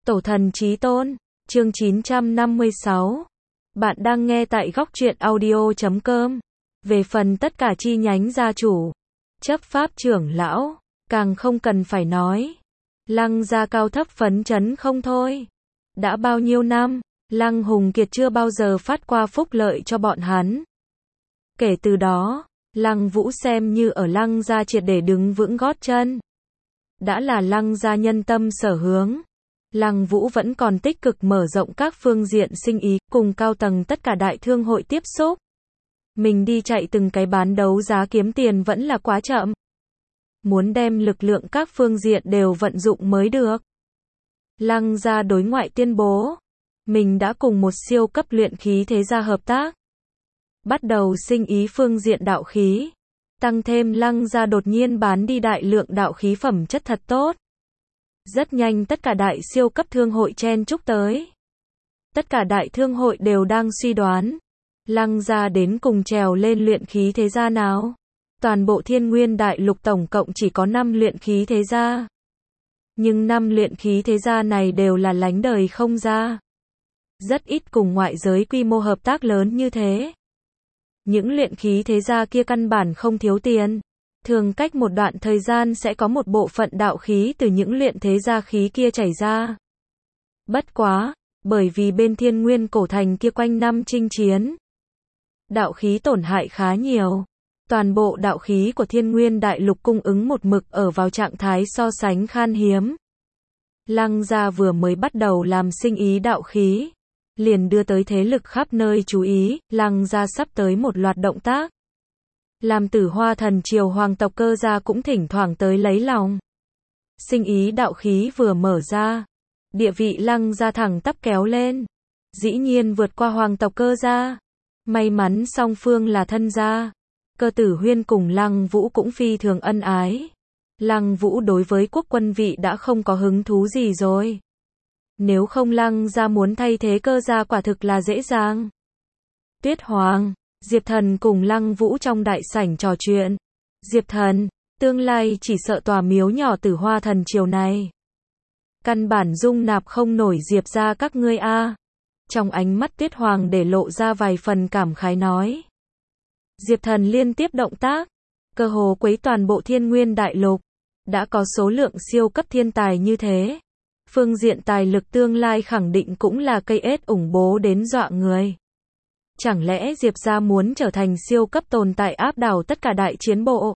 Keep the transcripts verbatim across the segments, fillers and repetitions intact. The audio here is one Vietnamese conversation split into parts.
Tổ thần chí tôn, chương chín trăm năm mươi sáu. Bạn đang nghe tại góc truyện audio chấm com. Về phần tất cả chi nhánh gia chủ, chấp pháp trưởng lão, càng không cần phải nói. Lăng gia cao thấp phấn chấn không thôi. Đã bao nhiêu năm, Lăng Hùng Kiệt chưa bao giờ phát qua phúc lợi cho bọn hắn. Kể từ đó, Lăng Vũ xem như ở Lăng gia triệt để đứng vững gót chân. Đã là Lăng gia nhân tâm sở hướng. Lăng Vũ vẫn còn tích cực mở rộng các phương diện sinh ý, cùng cao tầng tất cả đại thương hội tiếp xúc. Mình đi chạy từng cái bán đấu giá kiếm tiền vẫn là quá chậm. Muốn đem lực lượng các phương diện đều vận dụng mới được. Lăng gia đối ngoại tuyên bố, mình đã cùng một siêu cấp luyện khí thế gia hợp tác. Bắt đầu sinh ý phương diện đạo khí. Tăng thêm Lăng gia đột nhiên bán đi đại lượng đạo khí phẩm chất thật tốt. Rất nhanh tất cả đại siêu cấp thương hội chen chúc tới. Tất cả đại thương hội đều đang suy đoán, Lăng gia đến cùng trèo lên luyện khí thế gia nào. Toàn bộ Thiên Nguyên Đại Lục tổng cộng chỉ có năm luyện khí thế gia. Nhưng năm luyện khí thế gia này đều là lánh đời không ra. Rất ít cùng ngoại giới quy mô hợp tác lớn như thế. Những luyện khí thế gia kia căn bản không thiếu tiền. Thường cách một đoạn thời gian sẽ có một bộ phận đạo khí từ những luyện thế gia khí kia chảy ra. Bất quá, bởi vì bên Thiên Nguyên cổ thành kia quanh năm chinh chiến, đạo khí tổn hại khá nhiều. Toàn bộ đạo khí của Thiên Nguyên Đại Lục cung ứng một mực ở vào trạng thái so sánh khan hiếm. Lăng gia vừa mới bắt đầu làm sinh ý đạo khí, liền đưa tới thế lực khắp nơi chú ý. Lăng gia sắp tới một loạt động tác. Làm Tử Hoa thần triều hoàng tộc Cơ gia cũng thỉnh thoảng tới lấy lòng. Sinh ý đạo khí vừa mở ra, địa vị Lăng gia thẳng tắp kéo lên. Dĩ nhiên vượt qua hoàng tộc Cơ gia. May mắn song phương là thân gia. Cơ Tử Huyên cùng Lăng Vũ cũng phi thường ân ái. Lăng Vũ đối với quốc quân vị đã không có hứng thú gì rồi. Nếu không Lăng gia muốn thay thế Cơ gia quả thực là dễ dàng. Tuyết Hoàng, Diệp Thần cùng Lăng Vũ trong đại sảnh trò chuyện. Diệp Thần, tương lai chỉ sợ tòa miếu nhỏ Tử Hoa thần triều này, căn bản dung nạp không nổi Diệp gia các ngươi a. Trong ánh mắt Tuyết Hoàng để lộ ra vài phần cảm khái nói. Diệp Thần liên tiếp động tác, cơ hồ quấy toàn bộ Thiên Nguyên Đại Lục. Đã có số lượng siêu cấp thiên tài như thế, phương diện tài lực tương lai khẳng định cũng là cây ếch ủng bố đến dọa người. Chẳng lẽ Diệp gia muốn trở thành siêu cấp tồn tại áp đảo tất cả đại chiến bộ?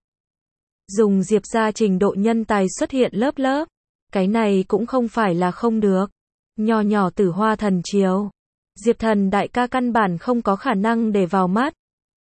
Dùng Diệp gia trình độ nhân tài xuất hiện lớp lớp, cái này cũng không phải là không được. Nho nhỏ Tử Hoa thần triều, Diệp Thần đại ca căn bản không có khả năng để vào mắt.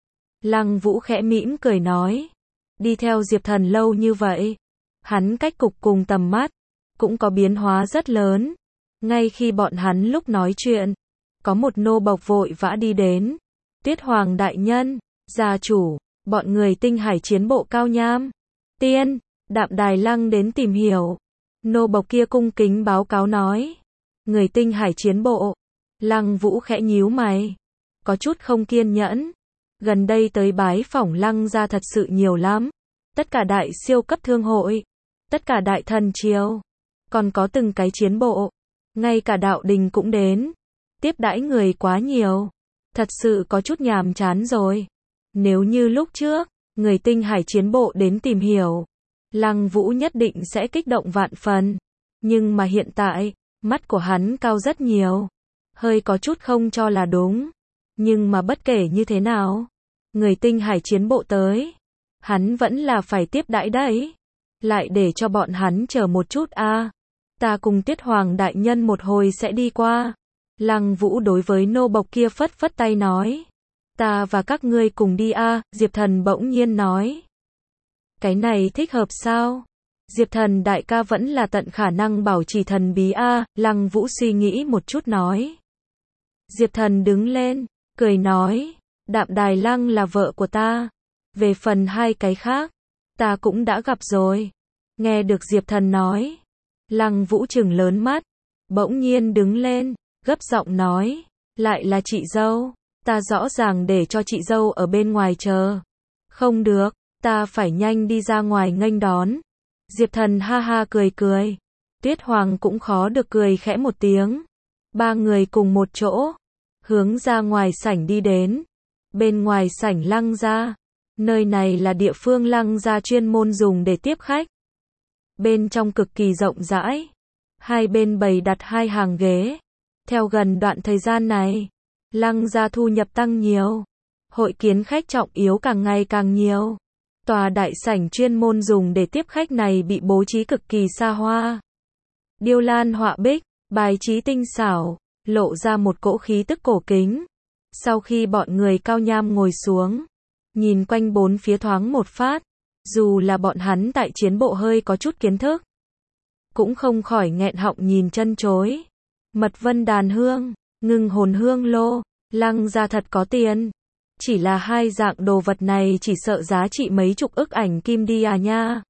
Lăng Vũ khẽ mỉm cười nói, đi theo Diệp Thần lâu như vậy, hắn cách cục cùng tầm mắt cũng có biến hóa rất lớn. Ngay khi bọn hắn lúc nói chuyện, có một nô bộc vội vã đi đến. Tuyết Hoàng đại nhân, gia chủ, bọn người Tinh Hải chiến bộ Cao Nham, Tiên, Đạm Đài Lăng đến tìm hiểu. Nô bộc kia cung kính báo cáo nói, người Tinh Hải chiến bộ. Lăng Vũ khẽ nhíu mày, có chút không kiên nhẫn. Gần đây tới bái phỏng Lăng gia thật sự nhiều lắm. Tất cả đại siêu cấp thương hội, tất cả đại thần triều, còn có từng cái chiến bộ, ngay cả đạo đình cũng đến. Tiếp đãi người quá nhiều, thật sự có chút nhàm chán rồi. Nếu như lúc trước, người Tinh Hải chiến bộ đến tìm hiểu, Lăng Vũ nhất định sẽ kích động vạn phần. Nhưng mà hiện tại, mắt của hắn cao rất nhiều, hơi có chút không cho là đúng. Nhưng mà bất kể như thế nào, người Tinh Hải chiến bộ tới, hắn vẫn là phải tiếp đãi đấy. Lại để cho bọn hắn chờ một chút a. À. Ta cùng Tuyết Hoàng đại nhân một hồi sẽ đi qua. Lăng Vũ đối với nô bộc kia phất phất tay nói, ta và các ngươi cùng đi a. À. Diệp Thần bỗng nhiên nói, cái này thích hợp sao? Diệp Thần đại ca vẫn là tận khả năng bảo trì thần bí a. À. Lăng Vũ suy nghĩ một chút nói. Diệp Thần đứng lên, cười nói, Đạm Đài Lăng là vợ của ta. Về phần hai cái khác, ta cũng đã gặp rồi. Nghe được Diệp Thần nói, Lăng Vũ trừng lớn mắt, bỗng nhiên đứng lên, gấp giọng nói, lại là chị dâu, ta rõ ràng để cho chị dâu ở bên ngoài chờ. Không được, ta phải nhanh đi ra ngoài nghênh đón. Diệp Thần ha ha cười cười, Tuyết Hoàng cũng khó được cười khẽ một tiếng. Ba người cùng một chỗ, hướng ra ngoài sảnh đi đến. Bên ngoài sảnh Lăng gia, nơi này là địa phương Lăng gia chuyên môn dùng để tiếp khách. Bên trong cực kỳ rộng rãi, hai bên bày đặt hai hàng ghế. Theo gần đoạn thời gian này, Lăng gia thu nhập tăng nhiều, hội kiến khách trọng yếu càng ngày càng nhiều. Tòa đại sảnh chuyên môn dùng để tiếp khách này bị bố trí cực kỳ xa hoa. Điêu lan họa bích, bài trí tinh xảo, lộ ra một cỗ khí tức cổ kính. Sau khi bọn người Cao Nham ngồi xuống, nhìn quanh bốn phía thoáng một phát, dù là bọn hắn tại chiến bộ hơi có chút kiến thức, cũng không khỏi nghẹn họng nhìn chân chối. Mật vân đàn hương, ngưng hồn hương lô, Lăng gia thật có tiền. Chỉ là hai dạng đồ vật này chỉ sợ giá trị mấy chục ức ảnh kim đi à nha.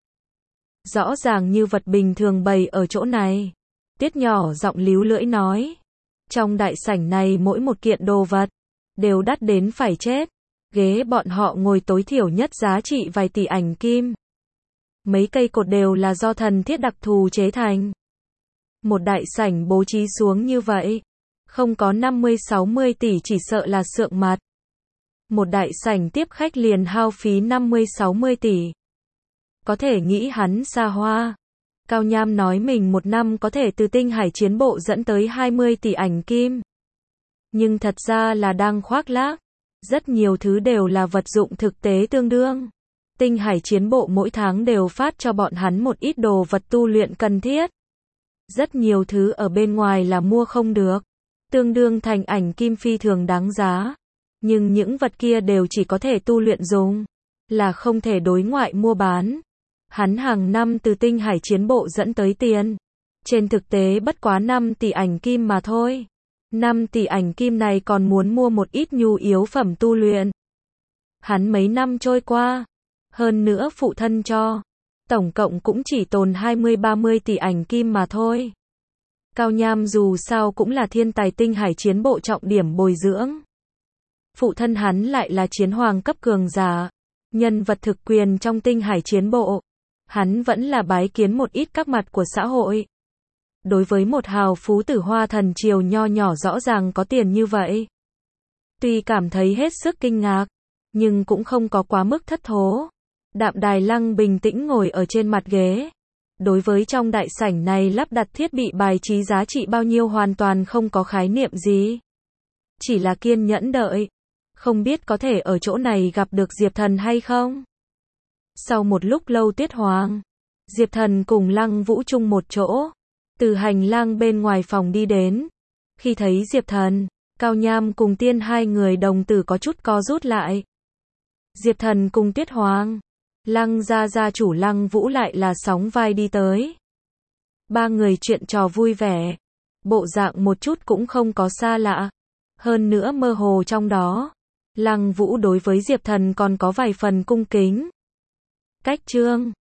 Rõ ràng như vật bình thường bày ở chỗ này. Tiết nhỏ giọng líu lưỡi nói. Trong đại sảnh này mỗi một kiện đồ vật đều đắt đến phải chết. Ghế bọn họ ngồi tối thiểu nhất giá trị vài tỷ ảnh kim. Mấy cây cột đều là do thần thiết đặc thù chế thành. Một đại sảnh bố trí xuống như vậy, không có năm mươi sáu mươi tỷ chỉ sợ là sượng mặt. Một đại sảnh tiếp khách liền hao phí năm mươi sáu mươi tỷ. Có thể nghĩ hắn xa hoa. Cao Nham nói mình một năm có thể từ tinh hải chiến bộ dẫn tới hai mươi tỷ ảnh kim. Nhưng thật ra là đang khoác lác. Rất nhiều thứ đều là vật dụng thực tế tương đương. Tinh hải chiến bộ mỗi tháng đều phát cho bọn hắn một ít đồ vật tu luyện cần thiết. Rất nhiều thứ ở bên ngoài là mua không được. Tương đương thành ảnh kim phi thường đáng giá. Nhưng những vật kia đều chỉ có thể tu luyện dùng, là không thể đối ngoại mua bán. Hắn hàng năm từ tinh hải chiến bộ dẫn tới tiền. Trên thực tế bất quá năm tỷ ảnh kim mà thôi. năm tỷ ảnh kim này còn muốn mua một ít nhu yếu phẩm tu luyện. Hắn mấy năm trôi qua, hơn nữa phụ thân cho, tổng cộng cũng chỉ tồn hai mươi ba mươi tỷ ảnh kim mà thôi. Cao Nham dù sao cũng là thiên tài tinh hải chiến bộ trọng điểm bồi dưỡng. Phụ thân hắn lại là chiến hoàng cấp cường giả, nhân vật thực quyền trong tinh hải chiến bộ. Hắn vẫn là bái kiến một ít các mặt của xã hội. Đối với một hào phú tử Hoa Thần triều nho nhỏ rõ ràng có tiền như vậy, tuy cảm thấy hết sức kinh ngạc, nhưng cũng không có quá mức thất thố. Đạm Đài Lăng bình tĩnh ngồi ở trên mặt ghế. Đối với trong đại sảnh này lắp đặt thiết bị bài trí giá trị bao nhiêu hoàn toàn không có khái niệm gì. Chỉ là kiên nhẫn đợi. Không biết có thể ở chỗ này gặp được Diệp Thần hay không? Sau một lúc lâu Tuyết Hoàng, Diệp Thần cùng Lăng Vũ chung một chỗ, từ hành lang bên ngoài phòng đi đến. Khi thấy Diệp Thần, Cao Nham cùng Tiên hai người đồng tử có chút co rút lại. Diệp Thần cùng Tuyết Hoàng, Lăng gia gia chủ Lăng Vũ lại là sóng vai đi tới. Ba người chuyện trò vui vẻ, bộ dạng một chút cũng không có xa lạ, hơn nữa mơ hồ trong đó. Lăng Vũ đối với Diệp Thần còn có vài phần cung kính. Cách chương